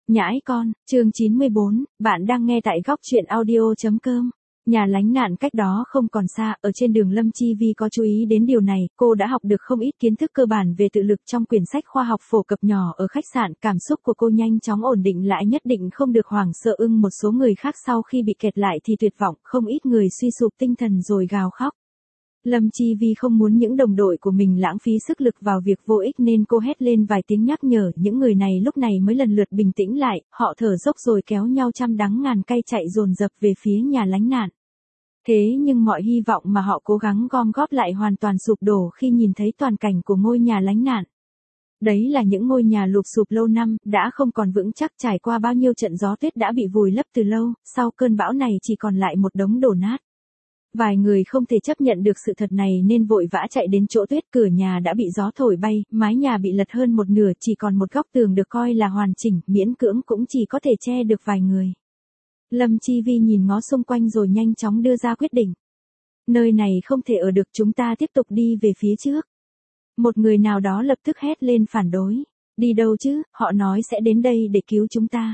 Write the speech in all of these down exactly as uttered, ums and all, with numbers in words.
Nhãi con, chương chín mươi bốn, bạn đang nghe tại góc truyện audio.com. Nhà lánh nạn cách đó không còn xa, ở trên đường Lâm Chi Vi có chú ý đến điều này, cô đã học được không ít kiến thức cơ bản về tự lực trong quyển sách khoa học phổ cập nhỏ ở khách sạn, cảm xúc của cô nhanh chóng ổn định lại, nhất định không được hoảng sợ ưng một số người khác sau khi bị kẹt lại thì tuyệt vọng, không ít người suy sụp tinh thần rồi gào khóc. Lâm Chi Vi không muốn những đồng đội của mình lãng phí sức lực vào việc vô ích nên cô hét lên vài tiếng nhắc nhở, những người này lúc này mới lần lượt bình tĩnh lại, họ thở dốc rồi kéo nhau trăm đắng ngàn cay chạy dồn dập về phía nhà lánh nạn. Thế nhưng mọi hy vọng mà họ cố gắng gom góp lại hoàn toàn sụp đổ khi nhìn thấy toàn cảnh của ngôi nhà lánh nạn. Đấy là những ngôi nhà lụp xụp lâu năm, đã không còn vững chắc, trải qua bao nhiêu trận gió tuyết đã bị vùi lấp từ lâu, sau cơn bão này chỉ còn lại một đống đổ nát. Vài người không thể chấp nhận được sự thật này nên vội vã chạy đến chỗ tuyết, cửa nhà đã bị gió thổi bay, mái nhà bị lật hơn một nửa, chỉ còn một góc tường được coi là hoàn chỉnh, miễn cưỡng cũng chỉ có thể che được vài người. Lâm Chi Vi nhìn ngó xung quanh rồi nhanh chóng đưa ra quyết định. Nơi này không thể ở được, chúng ta tiếp tục đi về phía trước. Một người nào đó lập tức hét lên phản đối. Đi đâu chứ, họ nói sẽ đến đây để cứu chúng ta.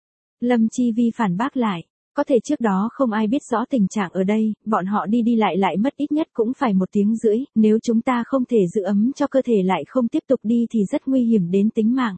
Lâm Chi Vi phản bác lại. Có thể trước đó không ai biết rõ tình trạng ở đây, bọn họ đi đi lại lại mất ít nhất cũng phải một tiếng rưỡi, nếu chúng ta không thể giữ ấm cho cơ thể lại không tiếp tục đi thì rất nguy hiểm đến tính mạng.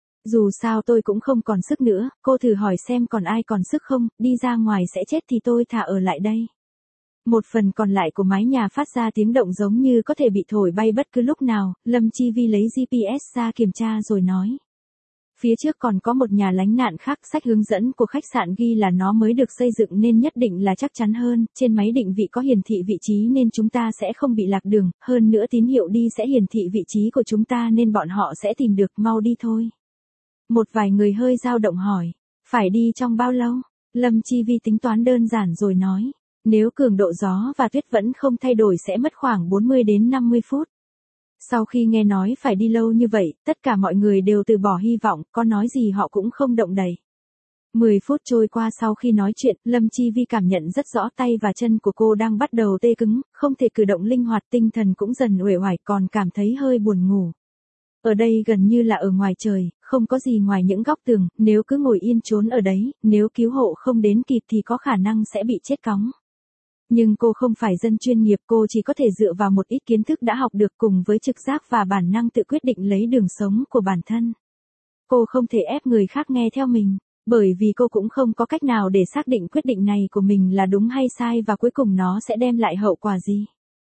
Dù sao tôi cũng không còn sức nữa, cô thử hỏi xem còn ai còn sức không, đi ra ngoài sẽ chết thì tôi thà ở lại đây. Một phần còn lại của mái nhà phát ra tiếng động giống như có thể bị thổi bay bất cứ lúc nào, Lâm Chi Vi lấy giê pê ét ra kiểm tra rồi nói. Phía trước còn có một nhà lánh nạn khác, sách hướng dẫn của khách sạn ghi là nó mới được xây dựng nên nhất định là chắc chắn hơn, trên máy định vị có hiển thị vị trí nên chúng ta sẽ không bị lạc đường, hơn nữa tín hiệu đi sẽ hiển thị vị trí của chúng ta nên bọn họ sẽ tìm được, mau đi thôi. Một vài người hơi dao động hỏi, phải đi trong bao lâu? Lâm Chi Vi tính toán đơn giản rồi nói, nếu cường độ gió và tuyết vẫn không thay đổi sẽ mất khoảng bốn mươi đến năm mươi phút. Sau khi nghe nói phải đi lâu như vậy, tất cả mọi người đều từ bỏ hy vọng, có nói gì họ cũng không động đậy. mười phút trôi qua sau khi nói chuyện, Lâm Chi Vi cảm nhận rất rõ tay và chân của cô đang bắt đầu tê cứng, không thể cử động linh hoạt, tinh thần cũng dần uể oải, còn cảm thấy hơi buồn ngủ. Ở đây gần như là ở ngoài trời, không có gì ngoài những góc tường, nếu cứ ngồi yên trốn ở đấy, nếu cứu hộ không đến kịp thì có khả năng sẽ bị chết cóng. Nhưng cô không phải dân chuyên nghiệp, cô chỉ có thể dựa vào một ít kiến thức đã học được cùng với trực giác và bản năng tự quyết định lấy đường sống của bản thân. Cô không thể ép người khác nghe theo mình, bởi vì cô cũng không có cách nào để xác định quyết định này của mình là đúng hay sai và cuối cùng nó sẽ đem lại hậu quả gì.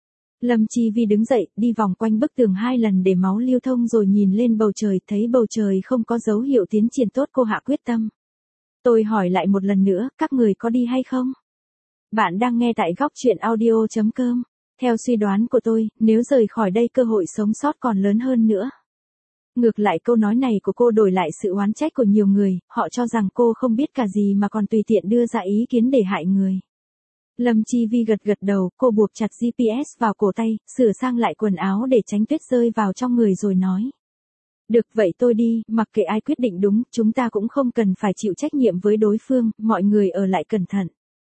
Lâm Chi Vi đứng dậy, đi vòng quanh bức tường hai lần để máu lưu thông rồi nhìn lên bầu trời, thấy bầu trời không có dấu hiệu tiến triển tốt, cô hạ quyết tâm. Tôi hỏi lại một lần nữa, các người có đi hay không? Bạn đang nghe tại góc truyện audio.com. Theo suy đoán của tôi, nếu rời khỏi đây cơ hội sống sót còn lớn hơn nữa. Ngược lại câu nói này của cô đổi lại sự oán trách của nhiều người, họ cho rằng cô không biết cả gì mà còn tùy tiện đưa ra ý kiến để hại người. Lâm Chi Vi gật gật đầu, cô buộc chặt giê pê ét vào cổ tay, sửa sang lại quần áo để tránh tuyết rơi vào trong người rồi nói. Được vậy tôi đi, mặc kệ ai quyết định đúng, chúng ta cũng không cần phải chịu trách nhiệm với đối phương, mọi người ở lại cẩn thận.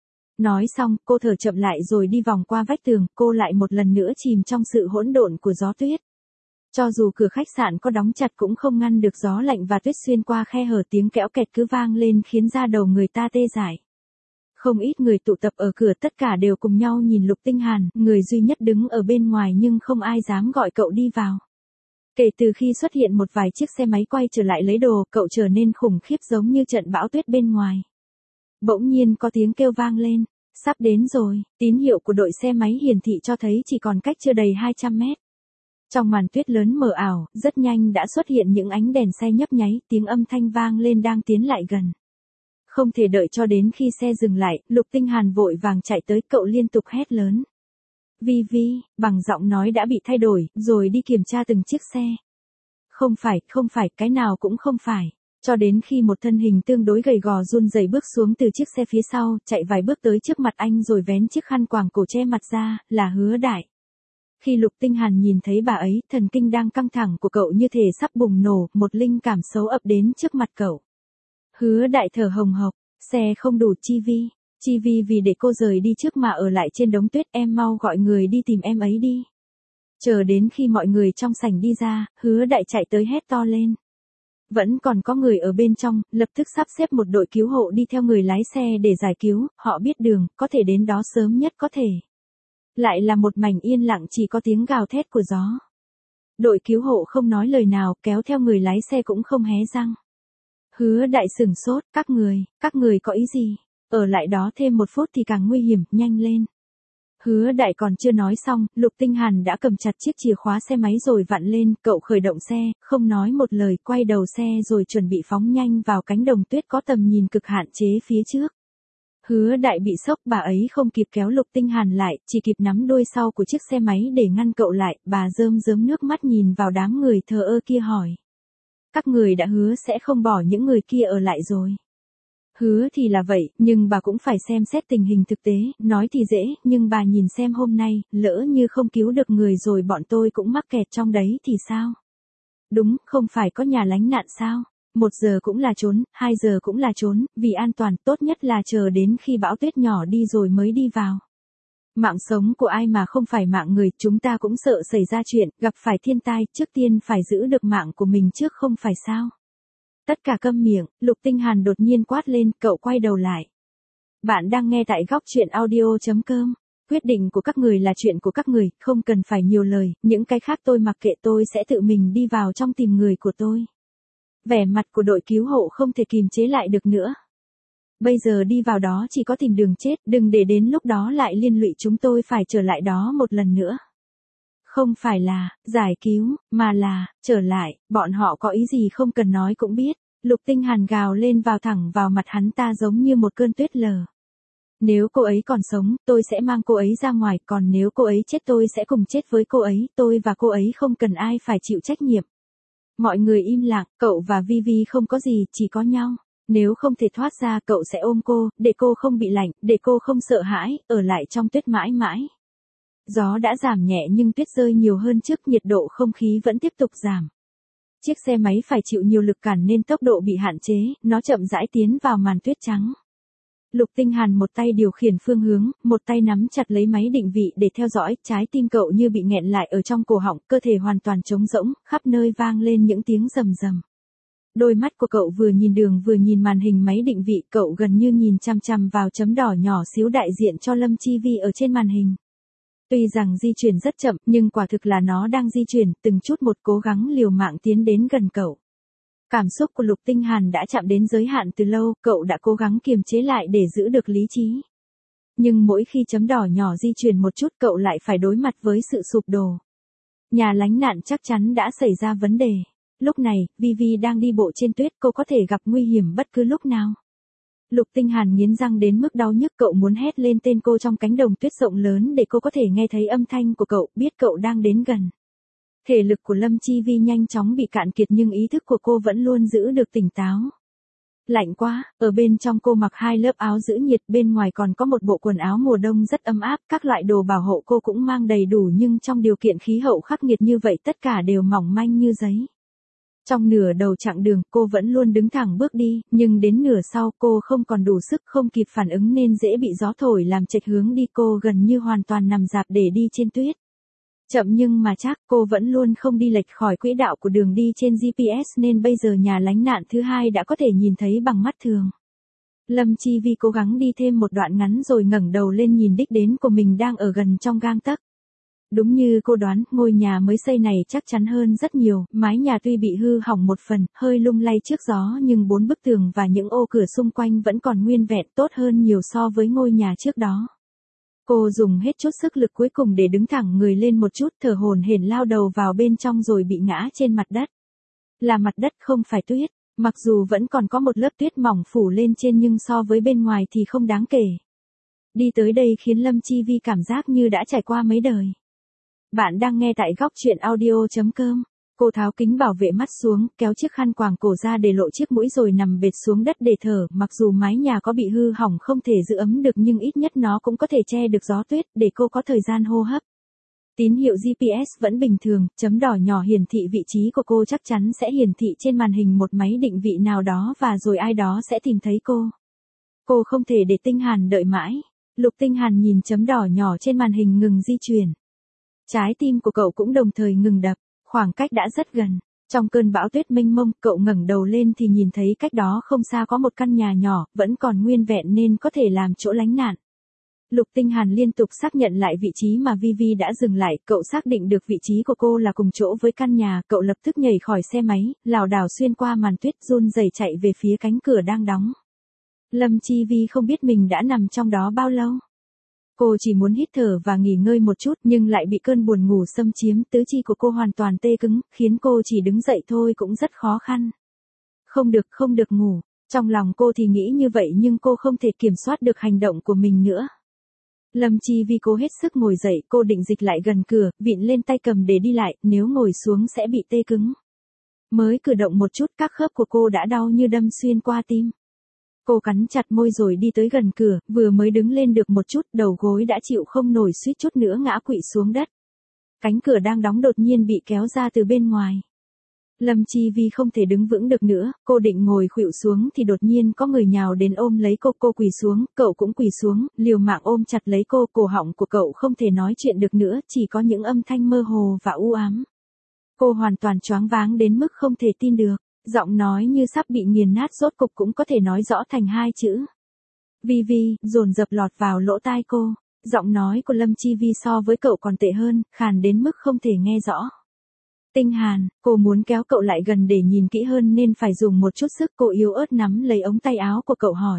Nói xong, cô thở chậm lại rồi đi vòng qua vách tường, cô lại một lần nữa chìm trong sự hỗn độn của gió tuyết. Cho dù cửa khách sạn có đóng chặt cũng không ngăn được gió lạnh và tuyết xuyên qua khe hở, tiếng kẽo kẹt cứ vang lên khiến da đầu người ta tê dại. Không ít người tụ tập ở cửa, tất cả đều cùng nhau nhìn Lục Tinh Hàn, người duy nhất đứng ở bên ngoài nhưng không ai dám gọi cậu đi vào. Kể từ khi xuất hiện một vài chiếc xe máy quay trở lại lấy đồ, cậu trở nên khủng khiếp giống như trận bão tuyết bên ngoài. Bỗng nhiên có tiếng kêu vang lên, sắp đến rồi, tín hiệu của đội xe máy hiển thị cho thấy chỉ còn cách chưa đầy hai trăm mét. Trong màn tuyết lớn mờ ảo, rất nhanh đã xuất hiện những ánh đèn xe nhấp nháy, tiếng âm thanh vang lên đang tiến lại gần. Không thể đợi cho đến khi xe dừng lại, Lục Tinh Hàn vội vàng chạy tới, cậu liên tục hét lớn. Vi Vi, bằng giọng nói đã bị thay đổi, rồi đi kiểm tra từng chiếc xe. Không phải, không phải, cái nào cũng không phải. Cho đến khi một thân hình tương đối gầy gò run rẩy bước xuống từ chiếc xe phía sau, chạy vài bước tới trước mặt anh rồi vén chiếc khăn quàng cổ che mặt ra, là Hứa Đại. Khi Lục Tinh Hàn nhìn thấy bà ấy, thần kinh đang căng thẳng của cậu như thể sắp bùng nổ, một linh cảm xấu ập đến trước mặt cậu. Hứa Đại thở hồng hộc, xe không đủ Chi Vi, Chi Vi vì để cô rời đi trước mà ở lại trên đống tuyết, em mau gọi người đi tìm em ấy đi. Chờ đến khi mọi người trong sảnh đi ra, Hứa Đại chạy tới hét to lên. Vẫn còn có người ở bên trong, lập tức sắp xếp một đội cứu hộ đi theo người lái xe để giải cứu, họ biết đường, có thể đến đó sớm nhất có thể. Lại là một mảnh yên lặng chỉ có tiếng gào thét của gió. Đội cứu hộ không nói lời nào, kéo theo người lái xe cũng không hé răng. Hứa Đại sửng sốt, các người, các người có ý gì? Ở lại đó thêm một phút thì càng nguy hiểm, nhanh lên. Hứa Đại còn chưa nói xong, Lục Tinh Hàn đã cầm chặt chiếc chìa khóa xe máy rồi vặn lên, cậu khởi động xe, không nói một lời, quay đầu xe rồi chuẩn bị phóng nhanh vào cánh đồng tuyết có tầm nhìn cực hạn chế phía trước. Hứa Đại bị sốc, bà ấy không kịp kéo Lục Tinh Hàn lại, chỉ kịp nắm đuôi sau của chiếc xe máy để ngăn cậu lại, bà rơm rớm nước mắt nhìn vào đám người thờ ơ kia hỏi. Các người đã hứa sẽ không bỏ những người kia ở lại rồi. Hứa thì là vậy, nhưng bà cũng phải xem xét tình hình thực tế, nói thì dễ, nhưng bà nhìn xem hôm nay, lỡ như không cứu được người rồi bọn tôi cũng mắc kẹt trong đấy thì sao? Đúng, không phải có nhà lánh nạn sao? Một giờ cũng là trốn, hai giờ cũng là trốn, vì an toàn tốt nhất là chờ đến khi bão tuyết nhỏ đi rồi mới đi vào. Mạng sống của ai mà không phải mạng người, chúng ta cũng sợ xảy ra chuyện, gặp phải thiên tai, trước tiên phải giữ được mạng của mình trước không phải sao? Tất cả câm miệng, Lục Tinh Hàn đột nhiên quát lên, cậu quay đầu lại. Bạn đang nghe tại góc truyện audio chấm com. Quyết định của các người là chuyện của các người, không cần phải nhiều lời, những cái khác tôi mặc kệ, tôi sẽ tự mình đi vào trong tìm người của tôi. Vẻ mặt của đội cứu hộ không thể kìm chế lại được nữa. Bây giờ đi vào đó chỉ có tìm đường chết, đừng để đến lúc đó lại liên lụy chúng tôi phải trở lại đó một lần nữa. Không phải là, giải cứu, mà là, trở lại, bọn họ có ý gì không cần nói cũng biết. Lục Tinh Hàn gào lên vào thẳng vào mặt hắn ta giống như một cơn tuyết lở. Nếu cô ấy còn sống, tôi sẽ mang cô ấy ra ngoài, còn nếu cô ấy chết tôi sẽ cùng chết với cô ấy, tôi và cô ấy không cần ai phải chịu trách nhiệm. Mọi người im lặng, cậu và Vivi không có gì, chỉ có nhau. Nếu không thể thoát ra, cậu sẽ ôm cô, để cô không bị lạnh, để cô không sợ hãi, ở lại trong tuyết mãi mãi. Gió đã giảm nhẹ nhưng tuyết rơi nhiều hơn trước, nhiệt độ không khí vẫn tiếp tục giảm. Chiếc xe máy phải chịu nhiều lực cản nên tốc độ bị hạn chế, nó chậm rãi tiến vào màn tuyết trắng. Lục Tinh Hàn một tay điều khiển phương hướng, một tay nắm chặt lấy máy định vị để theo dõi, trái tim cậu như bị nghẹn lại ở trong cổ họng, cơ thể hoàn toàn trống rỗng, khắp nơi vang lên những tiếng rầm rầm. Đôi mắt của cậu vừa nhìn đường vừa nhìn màn hình máy định vị, cậu gần như nhìn chằm chằm vào chấm đỏ nhỏ xíu đại diện cho Lâm Chi Vi ở trên màn hình. Tuy rằng di chuyển rất chậm, nhưng quả thực là nó đang di chuyển, từng chút một cố gắng liều mạng tiến đến gần cậu. Cảm xúc của Lục Tinh Hàn đã chạm đến giới hạn từ lâu, cậu đã cố gắng kiềm chế lại để giữ được lý trí. Nhưng mỗi khi chấm đỏ nhỏ di chuyển một chút cậu lại phải đối mặt với sự sụp đổ. Nhà lánh nạn chắc chắn đã xảy ra vấn đề. Lúc này, Vivi đang đi bộ trên tuyết, cô có thể gặp nguy hiểm bất cứ lúc nào. Lục Tinh Hàn nghiến răng đến mức đau nhức, cậu muốn hét lên tên cô trong cánh đồng tuyết rộng lớn để cô có thể nghe thấy âm thanh của cậu, biết cậu đang đến gần. Thể lực của Lâm Chi Vi nhanh chóng bị cạn kiệt nhưng ý thức của cô vẫn luôn giữ được tỉnh táo. Lạnh quá, ở bên trong cô mặc hai lớp áo giữ nhiệt, bên ngoài còn có một bộ quần áo mùa đông rất ấm áp, các loại đồ bảo hộ cô cũng mang đầy đủ nhưng trong điều kiện khí hậu khắc nghiệt như vậy tất cả đều mỏng manh như giấy. Trong nửa đầu chặng đường, cô vẫn luôn đứng thẳng bước đi, nhưng đến nửa sau cô không còn đủ sức, không kịp phản ứng nên dễ bị gió thổi làm chệch hướng đi, cô gần như hoàn toàn nằm rạp để đi trên tuyết. Chậm nhưng mà chắc, cô vẫn luôn không đi lệch khỏi quỹ đạo của đường đi trên giê pê ét nên bây giờ nhà lánh nạn thứ hai đã có thể nhìn thấy bằng mắt thường. Lâm Chi Vi cố gắng đi thêm một đoạn ngắn rồi ngẩng đầu lên nhìn đích đến của mình đang ở gần trong gang tấc. Đúng như cô đoán, ngôi nhà mới xây này chắc chắn hơn rất nhiều, mái nhà tuy bị hư hỏng một phần, hơi lung lay trước gió nhưng bốn bức tường và những ô cửa xung quanh vẫn còn nguyên vẹn, tốt hơn nhiều so với ngôi nhà trước đó. Cô dùng hết chút sức lực cuối cùng để đứng thẳng người lên một chút, thở hổn hển lao đầu vào bên trong rồi bị ngã trên mặt đất. Là mặt đất không phải tuyết, mặc dù vẫn còn có một lớp tuyết mỏng phủ lên trên nhưng so với bên ngoài thì không đáng kể. Đi tới đây khiến Lâm Chi Vi cảm giác như đã trải qua mấy đời. Bạn đang nghe tại góc truyện audio chấm com. Cô tháo kính bảo vệ mắt xuống, kéo chiếc khăn quàng cổ ra để lộ chiếc mũi rồi nằm bệt xuống đất để thở, mặc dù mái nhà có bị hư hỏng không thể giữ ấm được nhưng ít nhất nó cũng có thể che được gió tuyết để cô có thời gian hô hấp. Tín hiệu giê pê ét vẫn bình thường, chấm đỏ nhỏ hiển thị vị trí của cô chắc chắn sẽ hiển thị trên màn hình một máy định vị nào đó và rồi ai đó sẽ tìm thấy cô. Cô không thể để Tinh Hàn đợi mãi. Lục Tinh Hàn nhìn chấm đỏ nhỏ trên màn hình ngừng di chuyển. Trái tim của cậu cũng đồng thời ngừng đập, khoảng cách đã rất gần. Trong cơn bão tuyết mênh mông, cậu ngẩng đầu lên thì nhìn thấy cách đó không xa có một căn nhà nhỏ, vẫn còn nguyên vẹn nên có thể làm chỗ lánh nạn. Lục Tinh Hàn liên tục xác nhận lại vị trí mà Vivi đã dừng lại, cậu xác định được vị trí của cô là cùng chỗ với căn nhà, cậu lập tức nhảy khỏi xe máy, lảo đảo xuyên qua màn tuyết run rẩy chạy về phía cánh cửa đang đóng. Lâm Chi Vi không biết mình đã nằm trong đó bao lâu. Cô chỉ muốn hít thở và nghỉ ngơi một chút nhưng lại bị cơn buồn ngủ xâm chiếm, tứ chi của cô hoàn toàn tê cứng, khiến cô chỉ đứng dậy thôi cũng rất khó khăn. Không được, không được ngủ. Trong lòng cô thì nghĩ như vậy nhưng cô không thể kiểm soát được hành động của mình nữa. Lâm Chi Vi cố hết sức ngồi dậy, cô định dịch lại gần cửa, vịn lên tay cầm để đi lại, nếu ngồi xuống sẽ bị tê cứng. Mới cử động một chút các khớp của cô đã đau như đâm xuyên qua tim. Cô cắn chặt môi rồi đi tới gần cửa, vừa mới đứng lên được một chút, đầu gối đã chịu không nổi suýt chút nữa ngã quỵ xuống đất. Cánh cửa đang đóng đột nhiên bị kéo ra từ bên ngoài. Lâm Chi Vi không thể đứng vững được nữa, cô định ngồi khuỵu xuống thì đột nhiên có người nhào đến ôm lấy cô, cô quỳ xuống, cậu cũng quỳ xuống, liều mạng ôm chặt lấy cô, cổ họng của cậu không thể nói chuyện được nữa, chỉ có những âm thanh mơ hồ và u ám. Cô hoàn toàn choáng váng đến mức không thể tin được, giọng nói như sắp bị nghiền nát rốt cục cũng có thể nói rõ thành hai chữ. Vivi, dồn dập lọt vào lỗ tai cô, giọng nói của Lâm Chi Vi so với cậu còn tệ hơn, khàn đến mức không thể nghe rõ. Tinh Hàn, cô muốn kéo cậu lại gần để nhìn kỹ hơn nên phải dùng một chút sức, cô yếu ớt nắm lấy ống tay áo của cậu hỏi.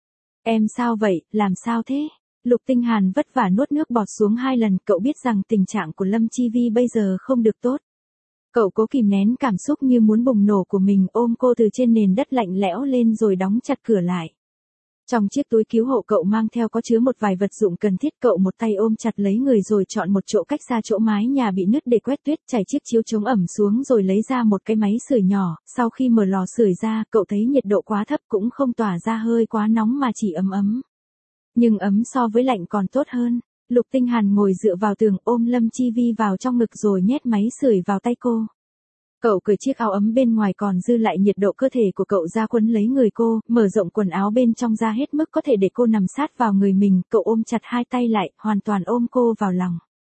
Em sao vậy, làm sao thế? Lục Tinh Hàn vất vả nuốt nước bọt xuống hai lần, cậu biết rằng tình trạng của Lâm Chi Vi bây giờ không được tốt. Cậu cố kìm nén cảm xúc như muốn bùng nổ của mình, ôm cô từ trên nền đất lạnh lẽo lên rồi đóng chặt cửa lại. Trong chiếc túi cứu hộ cậu mang theo có chứa một vài vật dụng cần thiết, cậu một tay ôm chặt lấy người rồi chọn một chỗ cách xa chỗ mái nhà bị nứt để quét tuyết, trải chiếc chiếu chống ẩm xuống rồi lấy ra một cái máy sưởi nhỏ, sau khi mở lò sưởi ra, cậu thấy nhiệt độ quá thấp cũng không tỏa ra hơi quá nóng mà chỉ ấm ấm. Nhưng ấm so với lạnh còn tốt hơn. Lục Tinh Hàn ngồi dựa vào tường ôm Lâm Chi Vi vào trong ngực rồi nhét máy sưởi vào tay cô. Cậu cởi chiếc áo ấm bên ngoài còn dư lại nhiệt độ cơ thể của cậu ra quấn lấy người cô, mở rộng quần áo bên trong ra hết mức có thể để cô nằm sát vào người mình, cậu ôm chặt hai tay lại, hoàn toàn ôm cô vào lòng.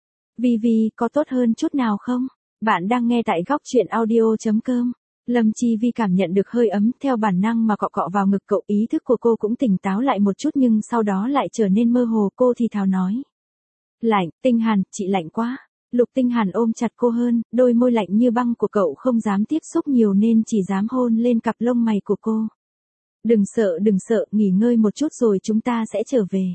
Vivi, có tốt hơn chút nào không? Bạn đang nghe tại góc truyện audio chấm com. Lâm Chi Vi cảm nhận được hơi ấm, theo bản năng mà cọ cọ vào ngực cậu, ý thức của cô cũng tỉnh táo lại một chút nhưng sau đó lại trở nên mơ hồ, cô thì thào nói. Lạnh, Tinh Hàn, chị lạnh quá. Lục Tinh Hàn ôm chặt cô hơn, đôi môi lạnh như băng của cậu không dám tiếp xúc nhiều nên chỉ dám hôn lên cặp lông mày của cô. Đừng sợ, đừng sợ, nghỉ ngơi một chút rồi chúng ta sẽ trở về.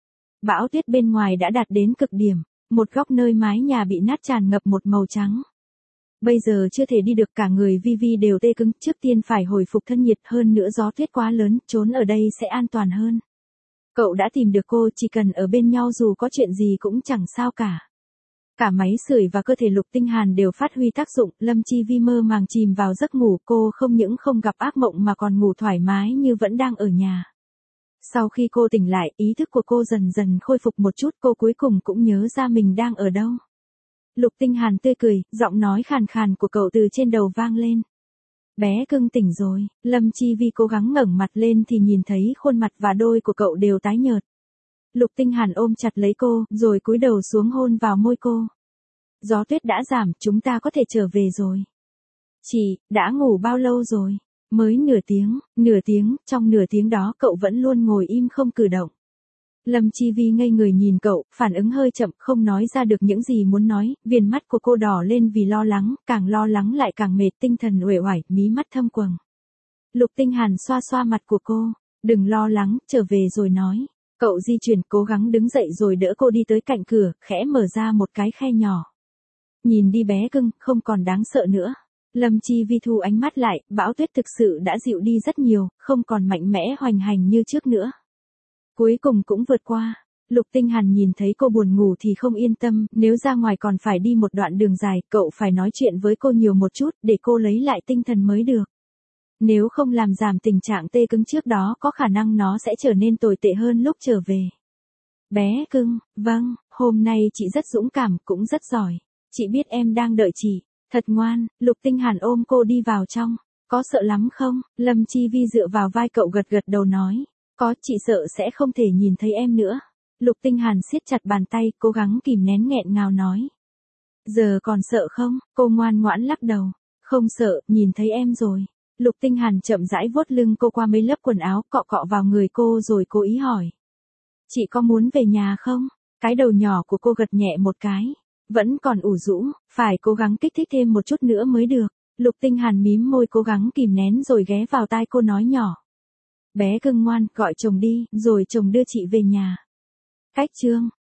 Bão tuyết bên ngoài đã đạt đến cực điểm, một góc nơi mái nhà bị nát tràn ngập một màu trắng. Bây giờ chưa thể đi được, cả người Vivi đều tê cứng, trước tiên phải hồi phục thân nhiệt, hơn nữa gió tuyết quá lớn, trốn ở đây sẽ an toàn hơn. Cậu đã tìm được cô, chỉ cần ở bên nhau dù có chuyện gì cũng chẳng sao cả. Cả máy sưởi và cơ thể Lục Tinh Hàn đều phát huy tác dụng, Lâm Chi Vi mơ màng chìm vào giấc ngủ, cô không những không gặp ác mộng mà còn ngủ thoải mái như vẫn đang ở nhà. Sau khi cô tỉnh lại, ý thức của cô dần dần khôi phục một chút, cô cuối cùng cũng nhớ ra mình đang ở đâu. Lục Tinh Hàn tươi cười, giọng nói khàn khàn của cậu từ trên đầu vang lên. Bé cưng tỉnh rồi, Lâm Chi Vi cố gắng ngẩng mặt lên thì nhìn thấy khuôn mặt và đôi của cậu đều tái nhợt. Lục Tinh Hàn ôm chặt lấy cô, rồi cúi đầu xuống hôn vào môi cô. Gió tuyết đã giảm, chúng ta có thể trở về rồi. Chị, đã ngủ bao lâu rồi? Mới nửa tiếng, nửa tiếng, trong nửa tiếng đó cậu vẫn luôn ngồi im không cử động. Lâm Chi Vi ngây người nhìn cậu, phản ứng hơi chậm, không nói ra được những gì muốn nói, viền mắt của cô đỏ lên vì lo lắng, càng lo lắng lại càng mệt, tinh thần uể oải, mí mắt thâm quầng. Lục Tinh Hàn xoa xoa mặt của cô, đừng lo lắng, trở về rồi nói. Cậu di chuyển, cố gắng đứng dậy rồi đỡ cô đi tới cạnh cửa, khẽ mở ra một cái khe nhỏ. Nhìn đi bé cưng, không còn đáng sợ nữa. Lâm Chi Vi thu ánh mắt lại, bão tuyết thực sự đã dịu đi rất nhiều, không còn mạnh mẽ hoành hành như trước nữa. Cuối cùng cũng vượt qua. Lục Tinh Hàn nhìn thấy cô buồn ngủ thì không yên tâm, nếu ra ngoài còn phải đi một đoạn đường dài, cậu phải nói chuyện với cô nhiều một chút, để cô lấy lại tinh thần mới được. Nếu không làm giảm tình trạng tê cứng trước đó có khả năng nó sẽ trở nên tồi tệ hơn lúc trở về. Bé cưng, vâng, hôm nay chị rất dũng cảm, cũng rất giỏi. Chị biết em đang đợi chị, thật ngoan. Lục Tinh Hàn ôm cô đi vào trong. Có sợ lắm không? Lâm Chi Vi dựa vào vai cậu gật gật đầu nói. Có, chị sợ sẽ không thể nhìn thấy em nữa. Lục Tinh Hàn siết chặt bàn tay, cố gắng kìm nén nghẹn ngào nói. Giờ còn sợ không? Cô ngoan ngoãn lắc đầu. Không sợ, nhìn thấy em rồi. Lục Tinh Hàn chậm rãi vuốt lưng cô qua mấy lớp quần áo, cọ cọ vào người cô rồi cố ý hỏi. Chị có muốn về nhà không? Cái đầu nhỏ của cô gật nhẹ một cái. Vẫn còn ủ rũ, phải cố gắng kích thích thêm một chút nữa mới được. Lục Tinh Hàn mím môi cố gắng kìm nén rồi ghé vào tai cô nói nhỏ. Bé cưng ngoan, gọi chồng đi, rồi chồng đưa chị về nhà. Cách chương